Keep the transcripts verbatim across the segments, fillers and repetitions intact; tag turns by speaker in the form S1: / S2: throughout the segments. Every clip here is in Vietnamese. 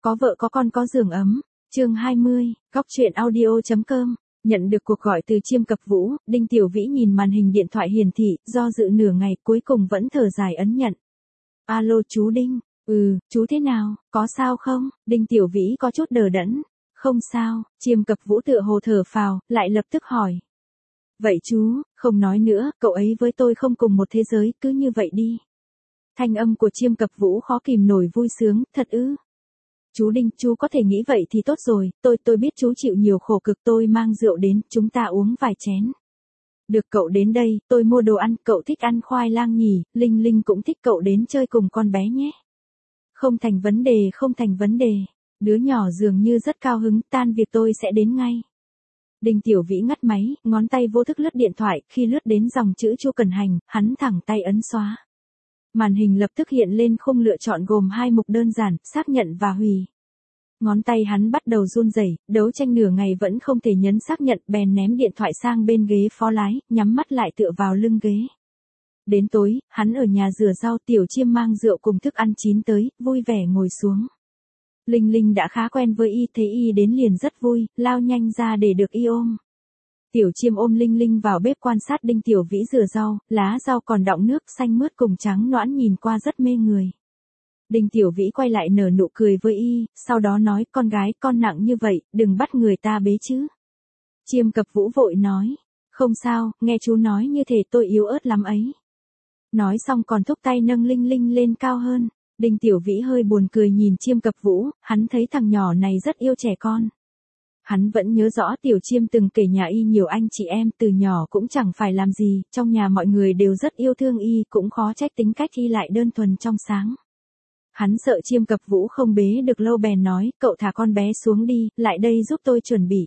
S1: có vợ có con có giường ấm. Chương hai mươi, Góc truyện audio.com. Nhận được cuộc gọi từ Chiêm Cập Vũ, Đinh Tiểu Vĩ nhìn màn hình điện thoại hiển thị, do dự nửa ngày, cuối cùng vẫn thở dài ấn nhận. Alo chú Đinh, ừ, chú thế nào, có sao không? Đinh Tiểu Vĩ có chút đờ đẫn. Không sao, Chiêm Cập Vũ tựa hồ thở phào, lại lập tức hỏi. Vậy chú, không nói nữa, cậu ấy với tôi không cùng một thế giới, cứ như vậy đi. Thanh âm của Chiêm Cập Vũ khó kìm nổi vui sướng, thật ư? Chú Đinh, chú có thể nghĩ vậy thì tốt rồi, tôi tôi biết chú chịu nhiều khổ cực, tôi mang rượu đến, chúng ta uống vài chén. Được, cậu đến đây, tôi mua đồ ăn, cậu thích ăn khoai lang nhỉ, Linh Linh cũng thích, cậu đến chơi cùng con bé nhé. Không thành vấn đề, không thành vấn đề. Đứa nhỏ dường như rất cao hứng, tan việc tôi sẽ đến ngay. Đinh Tiểu Vĩ ngắt máy, ngón tay vô thức lướt điện thoại, khi lướt đến dòng chữ Chu Cần Hành, hắn thẳng tay ấn xóa. Màn hình lập tức hiện lên khung lựa chọn gồm hai mục đơn giản, xác nhận và hủy. Ngón tay hắn bắt đầu run rẩy, đấu tranh nửa ngày vẫn không thể nhấn xác nhận, bèn ném điện thoại sang bên ghế phó lái, nhắm mắt lại tựa vào lưng ghế. Đến tối, hắn ở nhà rửa rau, Tiểu Chiêm mang rượu cùng thức ăn chín tới, vui vẻ ngồi xuống. Linh Linh đã khá quen với y, thấy y đến liền rất vui, lao nhanh ra để được y ôm. Tiểu Chiêm ôm Linh Linh vào bếp quan sát Đinh Tiểu Vĩ rửa rau, lá rau còn đọng nước xanh mướt cùng trắng nõn nhìn qua rất mê người. Đinh Tiểu Vĩ quay lại nở nụ cười với y, sau đó nói, con gái, con nặng như vậy, đừng bắt người ta bế chứ. Chiêm Cập Vũ vội nói, không sao, nghe chú nói như thế tôi yếu ớt lắm ấy. Nói xong còn thúc tay nâng Linh Linh lên cao hơn. Đinh Tiểu Vĩ hơi buồn cười nhìn Chiêm Cập Vũ, hắn thấy thằng nhỏ này rất yêu trẻ con. Hắn vẫn nhớ rõ Tiểu Chiêm từng kể nhà y nhiều anh chị em, từ nhỏ cũng chẳng phải làm gì, trong nhà mọi người đều rất yêu thương y, cũng khó trách tính cách y lại đơn thuần trong sáng. Hắn sợ Chiêm Cập Vũ không bế được lâu bèn nói, cậu thả con bé xuống đi, lại đây giúp tôi chuẩn bị.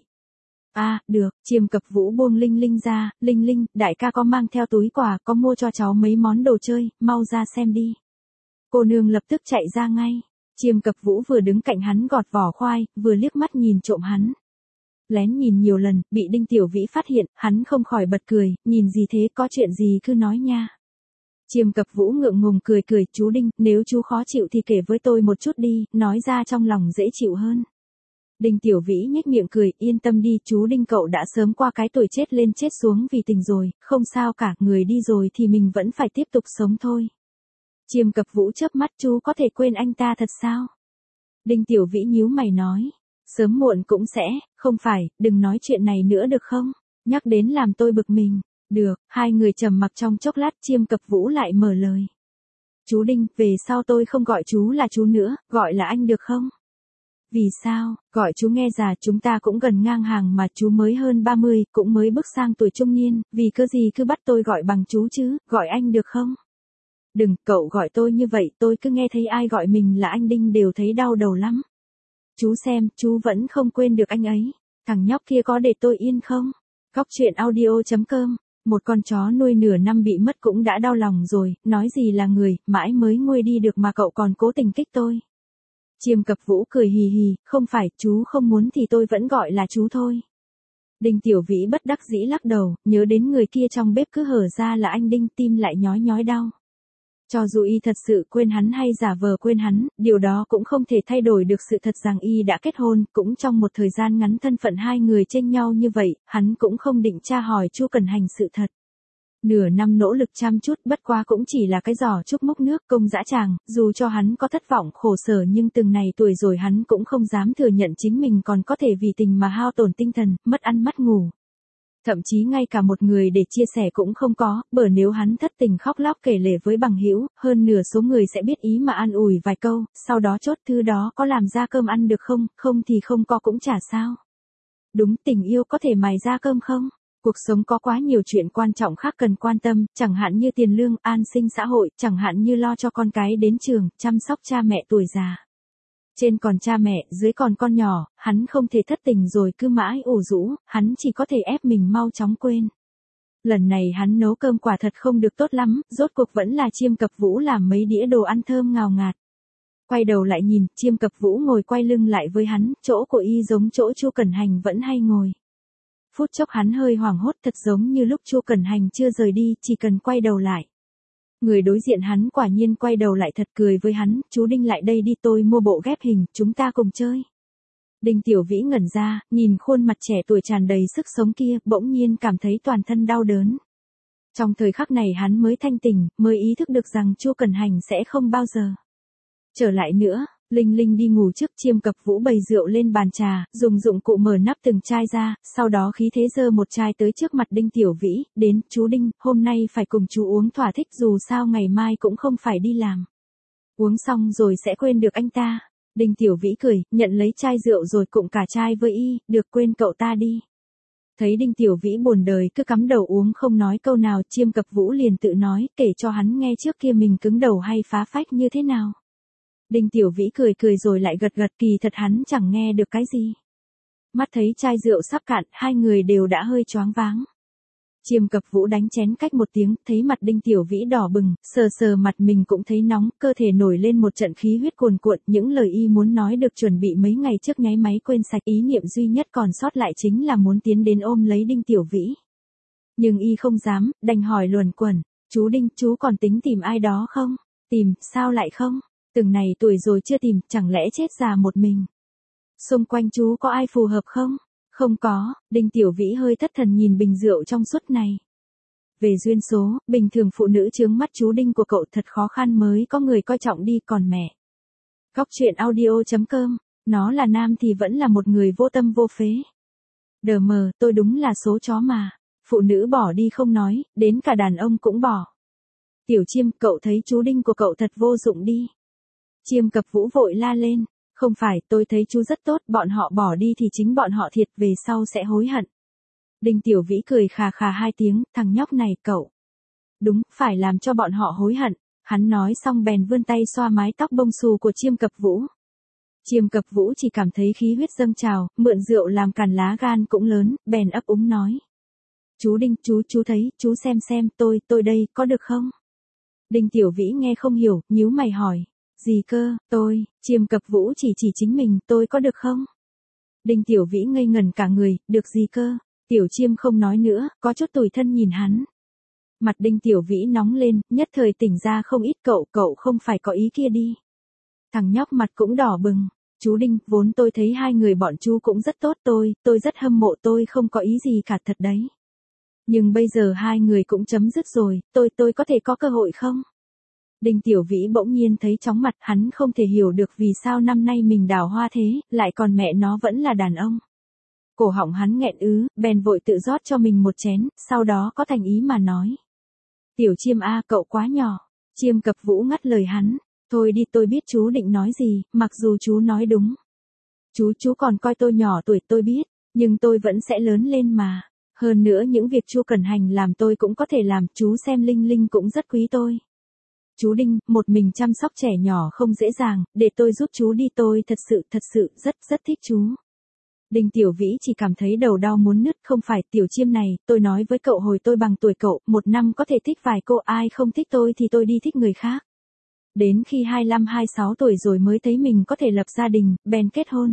S1: À, được, Chiêm Cập Vũ buông Linh Linh ra, Linh Linh, đại ca có mang theo túi quà, có mua cho cháu mấy món đồ chơi, mau ra xem đi. Cô nương lập tức chạy ra ngay. Chiêm Cập Vũ vừa đứng cạnh hắn gọt vỏ khoai, vừa liếc mắt nhìn trộm hắn. Lén nhìn nhiều lần, bị Đinh Tiểu Vĩ phát hiện, hắn không khỏi bật cười, nhìn gì thế, có chuyện gì cứ nói nha. Chiêm Cập Vũ ngượng ngùng cười cười, chú Đinh, nếu chú khó chịu thì kể với tôi một chút đi, nói ra trong lòng dễ chịu hơn. Đinh Tiểu Vĩ nhếch miệng cười, yên tâm đi, chú Đinh cậu đã sớm qua cái tuổi chết lên chết xuống vì tình rồi, không sao cả, người đi rồi thì mình vẫn phải tiếp tục sống thôi. Chiêm Cập Vũ chớp mắt, chú có thể quên anh ta thật sao? Đinh Tiểu Vĩ nhíu mày nói, sớm muộn cũng sẽ, không phải, đừng nói chuyện này nữa được không? Nhắc đến làm tôi bực mình. Được, hai người trầm mặc trong chốc lát, Chiêm Cập Vũ lại mở lời. Chú Đinh, về sau tôi không gọi chú là chú nữa, gọi là anh được không? Vì sao, gọi chú nghe già, chúng ta cũng gần ngang hàng mà, chú mới hơn ba mươi, cũng mới bước sang tuổi trung niên, vì cơ gì cứ bắt tôi gọi bằng chú chứ, gọi anh được không? Đừng, cậu gọi tôi như vậy, tôi cứ nghe thấy ai gọi mình là anh Đinh đều thấy đau đầu lắm. Chú xem, chú vẫn không quên được anh ấy. Thằng nhóc kia có để tôi yên không? Góc truyện audio.com. Một con chó nuôi nửa năm bị mất cũng đã đau lòng rồi, nói gì là người, mãi mới nguôi đi được mà cậu còn cố tình kích tôi. Chiêm Cập Vũ cười hì hì, không phải, chú không muốn thì tôi vẫn gọi là chú thôi. Đinh Tiểu Vĩ bất đắc dĩ lắc đầu, nhớ đến người kia trong bếp cứ hở ra là anh Đinh, tim lại nhói nhói đau. Cho dù y thật sự quên hắn hay giả vờ quên hắn, điều đó cũng không thể thay đổi được sự thật rằng y đã kết hôn, cũng trong một thời gian ngắn thân phận hai người chênh nhau như vậy, hắn cũng không định tra hỏi Chu Cần Hành sự thật. Nửa năm nỗ lực chăm chút, bất quá cũng chỉ là cái giỏ trúc múc nước công dã tràng, dù cho hắn có thất vọng khổ sở nhưng từng này tuổi rồi hắn cũng không dám thừa nhận chính mình còn có thể vì tình mà hao tổn tinh thần, mất ăn mất ngủ. Thậm chí ngay cả một người để chia sẻ cũng không có, bởi nếu hắn thất tình khóc lóc kể lể với bằng hữu, hơn nửa số người sẽ biết ý mà an ủi vài câu, sau đó chốt thứ đó có làm ra cơm ăn được không, không thì không có cũng chả sao. Đúng, tình yêu có thể mài ra cơm không? Cuộc sống có quá nhiều chuyện quan trọng khác cần quan tâm, chẳng hạn như tiền lương, an sinh xã hội, chẳng hạn như lo cho con cái đến trường, chăm sóc cha mẹ tuổi già. Trên còn cha mẹ, dưới còn con nhỏ, hắn không thể thất tình rồi cứ mãi ủ rũ, hắn chỉ có thể ép mình mau chóng quên. Lần này hắn nấu cơm quả thật không được tốt lắm, rốt cuộc vẫn là Chiêm Cập Vũ làm mấy đĩa đồ ăn thơm ngào ngạt. Quay đầu lại nhìn, Chiêm Cập Vũ ngồi quay lưng lại với hắn, chỗ của y giống chỗ Chu Cần Hành vẫn hay ngồi. Phút chốc hắn hơi hoảng hốt, thật giống như lúc Chu Cần Hành chưa rời đi, chỉ cần quay đầu lại. Người đối diện hắn quả nhiên quay đầu lại thật cười với hắn, chú Đinh lại đây đi tôi mua bộ ghép hình, chúng ta cùng chơi. Đinh Tiểu Vĩ ngẩn ra, nhìn khuôn mặt trẻ tuổi tràn đầy sức sống kia, bỗng nhiên cảm thấy toàn thân đau đớn. Trong thời khắc này hắn mới thanh tỉnh, mới ý thức được rằng Chu Cẩn Hành sẽ không bao giờ trở lại nữa. Linh Linh đi ngủ trước, Chiêm Cập Vũ bày rượu lên bàn trà, dùng dụng cụ mở nắp từng chai ra, sau đó khí thế giơ một chai tới trước mặt Đinh Tiểu Vĩ, đến, chú Đinh, hôm nay phải cùng chú uống thỏa thích dù sao ngày mai cũng không phải đi làm. Uống xong rồi sẽ quên được anh ta. Đinh Tiểu Vĩ cười, nhận lấy chai rượu rồi cụng cả chai với y, được quên cậu ta đi. Thấy Đinh Tiểu Vĩ buồn đời cứ cắm đầu uống không nói câu nào, Chiêm Cập Vũ liền tự nói, kể cho hắn nghe trước kia mình cứng đầu hay phá phách như thế nào. Đinh Tiểu Vĩ cười cười rồi lại gật gật, kỳ thật hắn chẳng nghe được cái gì. Mắt thấy chai rượu sắp cạn, hai người đều đã hơi choáng váng. Chiêm Cập Vũ đánh chén cách một tiếng, thấy mặt Đinh Tiểu Vĩ đỏ bừng, sờ sờ mặt mình cũng thấy nóng, cơ thể nổi lên một trận khí huyết cuồn cuộn, những lời y muốn nói được chuẩn bị mấy ngày trước nháy máy quên sạch, ý niệm duy nhất còn sót lại chính là muốn tiến đến ôm lấy Đinh Tiểu Vĩ. Nhưng y không dám, đành hỏi luẩn quẩn, chú Đinh, chú còn tính tìm ai đó không? Tìm, sao lại không? Từng này tuổi rồi chưa tìm, chẳng lẽ chết già một mình? Xung quanh chú có ai phù hợp không? Không có. Đinh Tiểu Vĩ hơi thất thần nhìn bình rượu trong suốt này. Về duyên số, bình thường phụ nữ chướng mắt chú Đinh của cậu thật khó khăn mới có người coi trọng đi, còn mẹ. Góc truyện audio chấm com, nó là nam thì vẫn là một người vô tâm vô phế. Đờ mờ, tôi đúng là số chó mà. Phụ nữ bỏ đi không nói, đến cả đàn ông cũng bỏ. Tiểu Chiêm, cậu thấy chú Đinh của cậu thật vô dụng đi. Chiêm Cập Vũ vội la lên, không phải, tôi thấy chú rất tốt, bọn họ bỏ đi thì chính bọn họ thiệt, về sau sẽ hối hận. Đinh Tiểu Vĩ cười khà khà hai tiếng, thằng nhóc này cậu. Đúng, phải làm cho bọn họ hối hận. Hắn nói xong bèn vươn tay xoa mái tóc bông xù của Chiêm Cập Vũ. Chiêm Cập Vũ chỉ cảm thấy khí huyết dâng trào, mượn rượu làm càn lá gan cũng lớn, bèn ấp úng nói. Chú Đinh, chú, chú thấy, chú xem xem, tôi, tôi đây, có được không? Đinh Tiểu Vĩ nghe không hiểu, nhíu mày hỏi. Gì cơ, tôi, Chiêm Cập Vũ chỉ chỉ chính mình, tôi có được không? Đinh Tiểu Vĩ ngây ngẩn cả người, được gì cơ? Tiểu Chiêm không nói nữa, có chút tủi thân nhìn hắn. Mặt Đinh Tiểu Vĩ nóng lên, nhất thời tỉnh ra không ít, cậu, cậu không phải có ý kia đi. Thằng nhóc mặt cũng đỏ bừng. Chú Đinh, vốn tôi thấy hai người bọn chú cũng rất tốt, tôi, tôi rất hâm mộ, tôi không có ý gì cả thật đấy. Nhưng bây giờ hai người cũng chấm dứt rồi, tôi, tôi có thể có cơ hội không? Đinh Tiểu Vĩ bỗng nhiên thấy chóng mặt, hắn không thể hiểu được vì sao năm nay mình đào hoa thế, lại còn mẹ nó vẫn là đàn ông. Cổ họng hắn nghẹn ứ, bèn vội tự rót cho mình một chén, sau đó có thành ý mà nói. Tiểu Chiêm a, cậu quá nhỏ. Chiêm Cập Vũ ngắt lời hắn. Thôi đi, tôi biết chú định nói gì, mặc dù chú nói đúng. Chú, chú còn coi tôi nhỏ tuổi, tôi biết, nhưng tôi vẫn sẽ lớn lên mà. Hơn nữa những việc Chu Cẩn Hành làm tôi cũng có thể làm, chú xem Linh Linh cũng rất quý tôi. Chú Đinh, một mình chăm sóc trẻ nhỏ không dễ dàng, để tôi giúp chú đi, tôi thật sự, thật sự, rất, rất thích chú. Đinh Tiểu Vĩ chỉ cảm thấy đầu đau muốn nứt, không phải, Tiểu Chiêm này, tôi nói với cậu hồi tôi bằng tuổi cậu, một năm có thể thích vài cô, ai không thích tôi thì tôi đi thích người khác. Đến khi hai mươi lăm hai mươi sáu tuổi rồi mới thấy mình có thể lập gia đình, bèn kết hôn.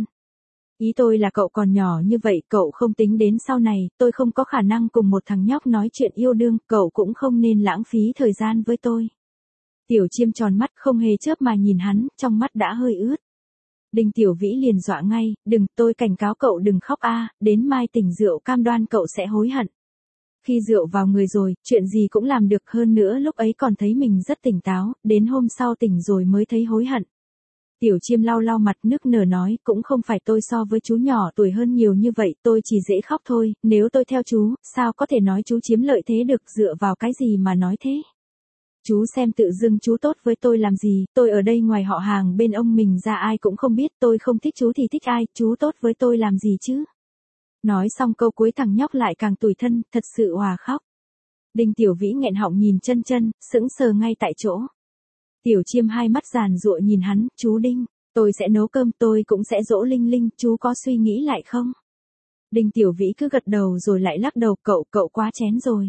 S1: Ý tôi là cậu còn nhỏ như vậy, cậu không tính đến sau này, tôi không có khả năng cùng một thằng nhóc nói chuyện yêu đương, cậu cũng không nên lãng phí thời gian với tôi. Tiểu Chiêm tròn mắt không hề chớp mà nhìn hắn, trong mắt đã hơi ướt. Đinh Tiểu Vĩ liền dọa ngay, đừng, tôi cảnh cáo cậu đừng khóc a, đến mai tỉnh rượu cam đoan cậu sẽ hối hận. Khi rượu vào người rồi, chuyện gì cũng làm được, hơn nữa lúc ấy còn thấy mình rất tỉnh táo, đến hôm sau tỉnh rồi mới thấy hối hận. Tiểu Chiêm lau lau mặt nức nở nói, cũng không phải tôi so với chú nhỏ tuổi hơn nhiều như vậy, tôi chỉ dễ khóc thôi, nếu tôi theo chú, sao có thể nói chú chiếm lợi thế được, dựa vào cái gì mà nói thế? Chú xem tự dưng chú tốt với tôi làm gì, tôi ở đây ngoài họ hàng bên ông mình ra ai cũng không biết, tôi không thích chú thì thích ai, chú tốt với tôi làm gì chứ? Nói xong câu cuối thằng nhóc lại càng tủi thân, thật sự òa khóc. Đinh Tiểu Vĩ nghẹn họng nhìn chân chân, sững sờ ngay tại chỗ. Tiểu Chiêm hai mắt giàn giụa nhìn hắn, chú Đinh, tôi sẽ nấu cơm, tôi cũng sẽ dỗ Linh Linh, chú có suy nghĩ lại không? Đinh Tiểu Vĩ cứ gật đầu rồi lại lắc đầu, cậu, cậu quá chén rồi.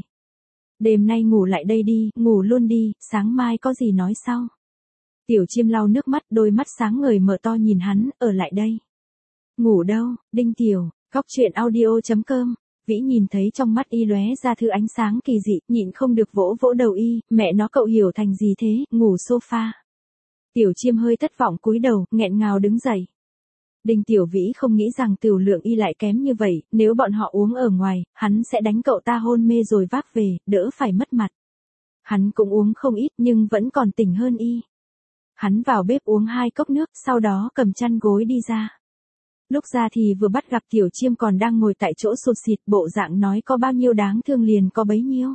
S1: Đêm nay ngủ lại đây đi, ngủ luôn đi, sáng mai có gì nói sau. Tiểu Chiêm lau nước mắt, đôi mắt sáng ngời mở to nhìn hắn, ở lại đây. Ngủ đâu, Đinh Tiểu, góc truyện audio chấm com. Vĩ nhìn thấy trong mắt y lóe ra thứ ánh sáng kỳ dị, nhịn không được vỗ vỗ đầu y, mẹ nó cậu hiểu thành gì thế, ngủ sofa. Tiểu Chiêm hơi thất vọng cúi đầu, nghẹn ngào đứng dậy. Đinh Tiểu Vĩ không nghĩ rằng tiểu lượng y lại kém như vậy, nếu bọn họ uống ở ngoài, hắn sẽ đánh cậu ta hôn mê rồi vác về, đỡ phải mất mặt. Hắn cũng uống không ít nhưng vẫn còn tỉnh hơn y. Hắn vào bếp uống hai cốc nước, sau đó cầm chăn gối đi ra. Lúc ra thì vừa bắt gặp Tiểu Chiêm còn đang ngồi tại chỗ sụt sịt, bộ dạng nói có bao nhiêu đáng thương liền có bấy nhiêu.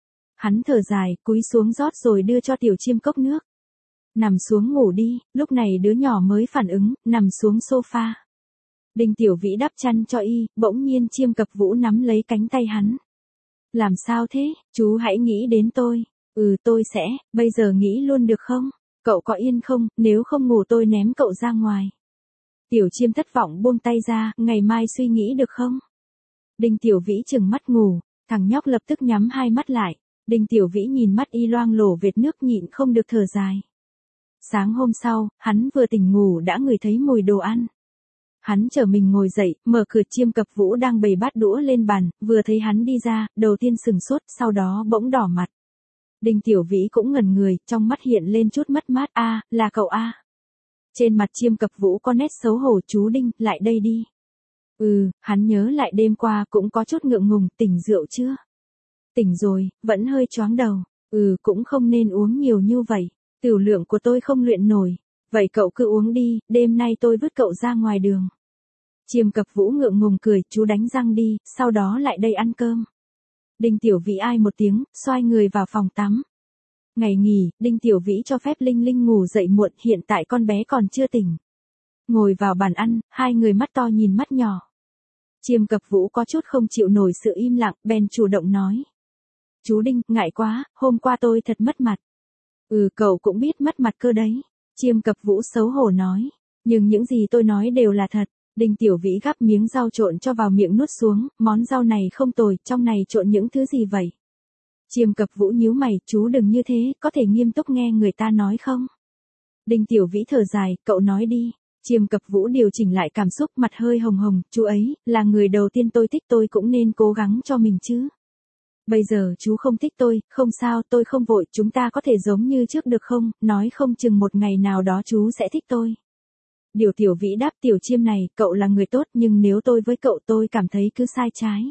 S1: Hắn thở dài, cúi xuống rót rồi đưa cho Tiểu Chiêm cốc nước. Nằm xuống ngủ đi, lúc này đứa nhỏ mới phản ứng, nằm xuống sofa. Đinh Tiểu Vĩ đắp chăn cho y, bỗng nhiên Chiêm Cập Vũ nắm lấy cánh tay hắn. Làm sao thế, chú hãy nghĩ đến tôi. Ừ tôi sẽ, bây giờ nghĩ luôn được không? Cậu có yên không, nếu không ngủ tôi ném cậu ra ngoài. Tiểu Chiêm thất vọng buông tay ra, ngày mai suy nghĩ được không? Đinh Tiểu Vĩ chừng mắt ngủ, thằng nhóc lập tức nhắm hai mắt lại. Đinh Tiểu Vĩ nhìn mắt y loang lổ vệt nước nhịn không được thở dài. Sáng hôm sau, hắn vừa tỉnh ngủ đã ngửi thấy mùi đồ ăn. Hắn trở mình ngồi dậy, mở cửa. Chiêm Cập Vũ đang bày bát đũa lên bàn, vừa thấy hắn đi ra, đầu tiên sừng sốt, sau đó bỗng đỏ mặt. Đinh Tiểu Vĩ cũng ngẩn người, trong mắt hiện lên chút mất mát. A, à, là cậu a. À. Trên mặt Chiêm Cập Vũ có nét xấu hổ. Chú Đinh, lại đây đi. Ừ, hắn nhớ lại đêm qua cũng có chút ngượng ngùng, tỉnh rượu chưa? Tỉnh rồi, vẫn hơi choáng đầu. Ừ, cũng không nên uống nhiều như vậy. Tiểu lượng của tôi không luyện nổi. Vậy cậu cứ uống đi, đêm nay tôi vứt cậu ra ngoài đường. Chiêm Cập Vũ ngượng ngùng cười, chú đánh răng đi, sau đó lại đây ăn cơm. Đinh Tiểu Vĩ ai một tiếng, xoay người vào phòng tắm. Ngày nghỉ, Đinh Tiểu Vĩ cho phép Linh Linh ngủ dậy muộn, hiện tại con bé còn chưa tỉnh. Ngồi vào bàn ăn, hai người mắt to nhìn mắt nhỏ. Chiêm Cập Vũ có chút không chịu nổi sự im lặng, bèn chủ động nói. Chú Đinh, ngại quá, hôm qua tôi thật mất mặt. Ừ cậu cũng biết mất mặt cơ đấy. Chiêm Cập Vũ xấu hổ nói. Nhưng những gì tôi nói đều là thật. Đinh Tiểu Vĩ gắp miếng rau trộn cho vào miệng nuốt xuống, món rau này không tồi, trong này trộn những thứ gì vậy? Chiêm Cập Vũ nhíu mày, chú đừng như thế, có thể nghiêm túc nghe người ta nói không? Đinh Tiểu Vĩ thở dài, cậu nói đi. Chiêm Cập Vũ điều chỉnh lại cảm xúc, mặt hơi hồng hồng, chú ấy, là người đầu tiên tôi thích, tôi cũng nên cố gắng cho mình chứ. Bây giờ chú không thích tôi, không sao, tôi không vội, chúng ta có thể giống như trước được không, nói không chừng một ngày nào đó chú sẽ thích tôi. Điều Tiểu Vĩ đáp. Tiểu Chiêm này, cậu là người tốt nhưng nếu tôi với cậu tôi cảm thấy cứ sai trái.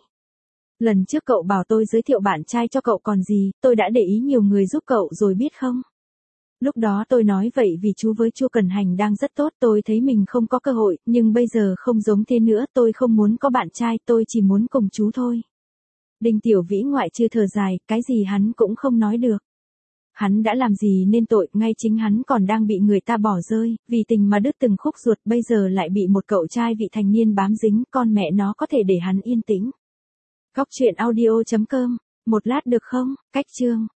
S1: Lần trước cậu bảo tôi giới thiệu bạn trai cho cậu còn gì, tôi đã để ý nhiều người giúp cậu rồi biết không? Lúc đó tôi nói vậy vì chú với Chu Cần Hành đang rất tốt, tôi thấy mình không có cơ hội, nhưng bây giờ không giống thế nữa, tôi không muốn có bạn trai, tôi chỉ muốn cùng chú thôi. Đinh Tiểu Vĩ ngoại trừ thở dài, cái gì hắn cũng không nói được. Hắn đã làm gì nên tội, ngay chính hắn còn đang bị người ta bỏ rơi, vì tình mà đứt từng khúc ruột, bây giờ lại bị một cậu trai vị thành niên bám dính, con mẹ nó có thể để hắn yên tĩnh. Góc truyện audio chấm com, một lát được không, cách chương.